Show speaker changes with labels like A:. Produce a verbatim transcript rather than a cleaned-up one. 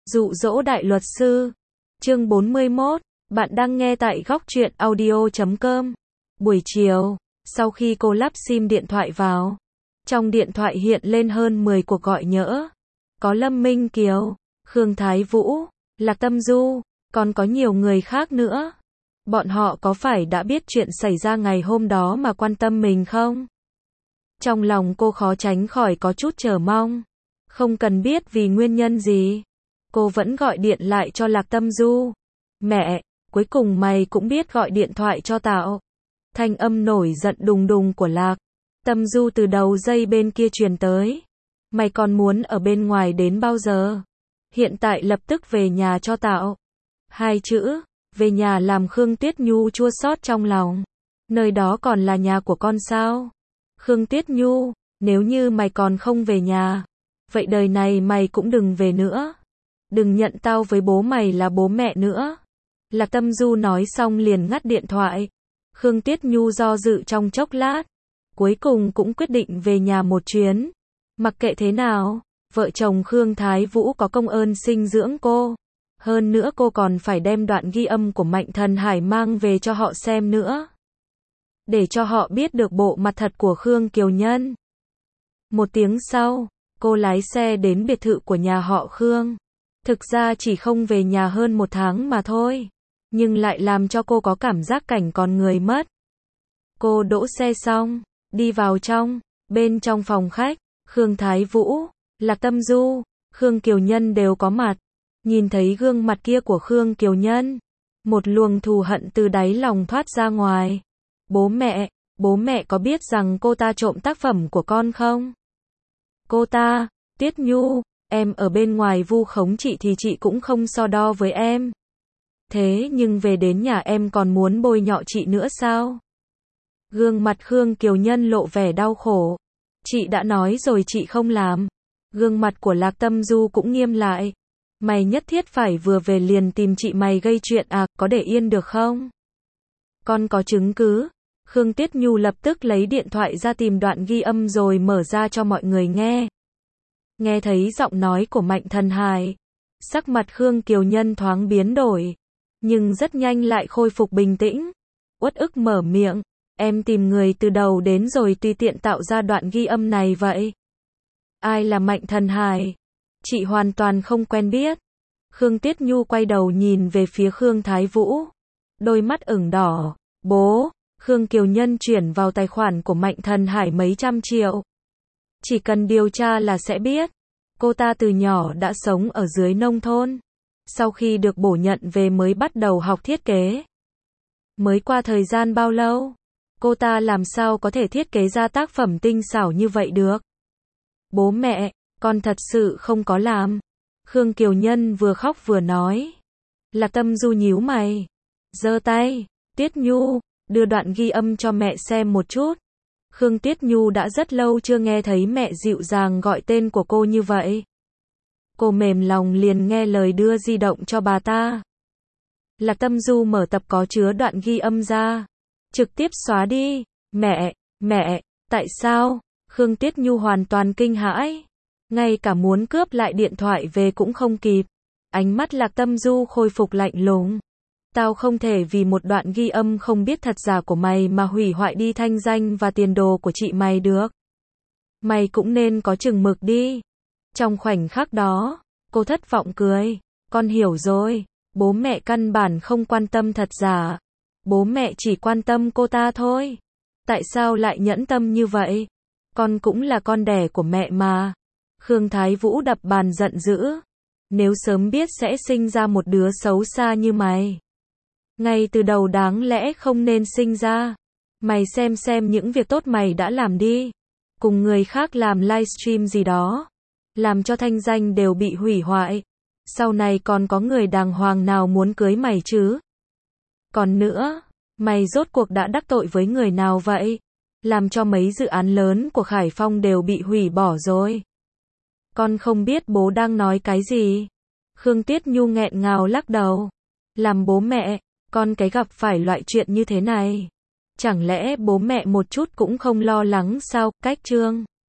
A: Dụ dỗ đại luật sư. Chương bốn mươi mốt. Bạn đang nghe tại góc truyện audio chấm com. Buổi chiều, sau khi cô lắp sim điện thoại vào, trong điện thoại hiện lên hơn mười cuộc gọi nhỡ. Có Lâm Minh Kiều, Khương Thái Vũ, Lạc Tâm Du, còn có nhiều người khác nữa. Bọn họ có phải đã biết chuyện xảy ra ngày hôm đó mà quan tâm mình không? Trong lòng cô khó tránh khỏi có chút chờ mong. Không cần biết vì nguyên nhân gì, cô vẫn gọi điện lại cho Lạc Tâm Du. Mẹ, cuối cùng mày cũng biết gọi điện thoại cho tao. Thanh âm nổi giận đùng đùng của Lạc Tâm Du từ đầu dây bên kia truyền tới. Mày còn muốn ở bên ngoài đến bao giờ? Hiện tại lập tức về nhà cho tao. Hai chữ, về nhà làm Khương Tuyết Nhu chua xót trong lòng. Nơi đó còn là nhà của con sao? Khương Tuyết Nhu, nếu như mày còn không về nhà, vậy đời này mày cũng đừng về nữa. Đừng nhận tao với bố mày là bố mẹ nữa. Lạc Tâm Du nói xong liền ngắt điện thoại. Khương Tuyết Nhu do dự trong chốc lát, cuối cùng cũng quyết định về nhà một chuyến. Mặc kệ thế nào, vợ chồng Khương Thái Vũ có công ơn sinh dưỡng cô. Hơn nữa cô còn phải đem đoạn ghi âm của Mạnh Thần Hải mang về cho họ xem nữa, để cho họ biết được bộ mặt thật của Khương Kiều Nhân. Một tiếng sau, cô lái xe đến biệt thự của nhà họ Khương. Thực ra chỉ không về nhà hơn một tháng mà thôi, nhưng lại làm cho cô có cảm giác cảnh còn người mất. Cô đỗ xe xong, đi vào trong. Bên trong phòng khách, Khương Thái Vũ, Lạc Tâm Du, Khương Kiều Nhân đều có mặt. Nhìn thấy gương mặt kia của Khương Kiều Nhân, một luồng thù hận từ đáy lòng thoát ra ngoài. Bố mẹ, bố mẹ có biết rằng cô ta trộm tác phẩm của con không? Cô ta, Tuyết Nhu, em ở bên ngoài vu khống chị thì chị cũng không so đo với em. Thế nhưng về đến nhà em còn muốn bôi nhọ chị nữa sao? Gương mặt Khương Kiều Nhân lộ vẻ đau khổ. Chị đã nói rồi chị không làm. Gương mặt của Lạc Tâm Du cũng nghiêm lại. Mày nhất thiết phải vừa về liền tìm chị mày gây chuyện à, có để yên được không? Con có chứng cứ. Khương Tuyết Nhu lập tức lấy điện thoại ra tìm đoạn ghi âm rồi mở ra cho mọi người nghe. Nghe thấy giọng nói của Mạnh Thần Hải, sắc mặt Khương Kiều Nhân thoáng biến đổi, nhưng rất nhanh lại khôi phục bình tĩnh. Uất ức mở miệng, em tìm người từ đầu đến rồi tùy tiện tạo ra đoạn ghi âm này vậy. Ai là Mạnh Thần Hải? Chị hoàn toàn không quen biết. Khương Tuyết Nhu quay đầu nhìn về phía Khương Thái Vũ, đôi mắt ửng đỏ. Bố, Khương Kiều Nhân chuyển vào tài khoản của Mạnh Thần Hải mấy trăm triệu. Chỉ cần điều tra là sẽ biết. Cô ta từ nhỏ đã sống ở dưới nông thôn. Sau khi được bổ nhận về mới bắt đầu học thiết kế. Mới qua thời gian bao lâu, cô ta làm sao có thể thiết kế ra tác phẩm tinh xảo như vậy được? Bố mẹ, con thật sự không có làm. Khương Kiều Nhân vừa khóc vừa nói. Lạc Tâm Du nhíu mày, giơ tay. Tuyết Nhu, đưa đoạn ghi âm cho mẹ xem một chút. Khương Tuyết Nhu đã rất lâu chưa nghe thấy mẹ dịu dàng gọi tên của cô như vậy. Cô mềm lòng liền nghe lời đưa di động cho bà ta. Lạc Tâm Du mở tập có chứa đoạn ghi âm ra, trực tiếp xóa đi. Mẹ, mẹ, tại sao? Khương Tuyết Nhu hoàn toàn kinh hãi, ngay cả muốn cướp lại điện thoại về cũng không kịp. Ánh mắt Lạc Tâm Du khôi phục lạnh lùng. Tao không thể vì một đoạn ghi âm không biết thật giả của mày mà hủy hoại đi thanh danh và tiền đồ của chị mày được. Mày cũng nên có chừng mực đi. Trong khoảnh khắc đó, cô thất vọng cười. Con hiểu rồi, bố mẹ căn bản không quan tâm thật giả. Bố mẹ chỉ quan tâm cô ta thôi. Tại sao lại nhẫn tâm như vậy? Con cũng là con đẻ của mẹ mà. Khương Thái Vũ đập bàn giận dữ. Nếu sớm biết sẽ sinh ra một đứa xấu xa như mày, ngay từ đầu đáng lẽ không nên sinh ra. Mày xem xem những việc tốt mày đã làm đi. Cùng người khác làm livestream gì đó, làm cho thanh danh đều bị hủy hoại. Sau này còn có người đàng hoàng nào muốn cưới mày chứ? Còn nữa, mày rốt cuộc đã đắc tội với người nào vậy? Làm cho mấy dự án lớn của Khải Phong đều bị hủy bỏ rồi. Con không biết bố đang nói cái gì. Khương Tuyết Nhu nghẹn ngào lắc đầu. Làm bố mẹ, con cái gặp phải loại chuyện như thế này, chẳng lẽ bố mẹ một chút cũng không lo lắng sao? Cách chương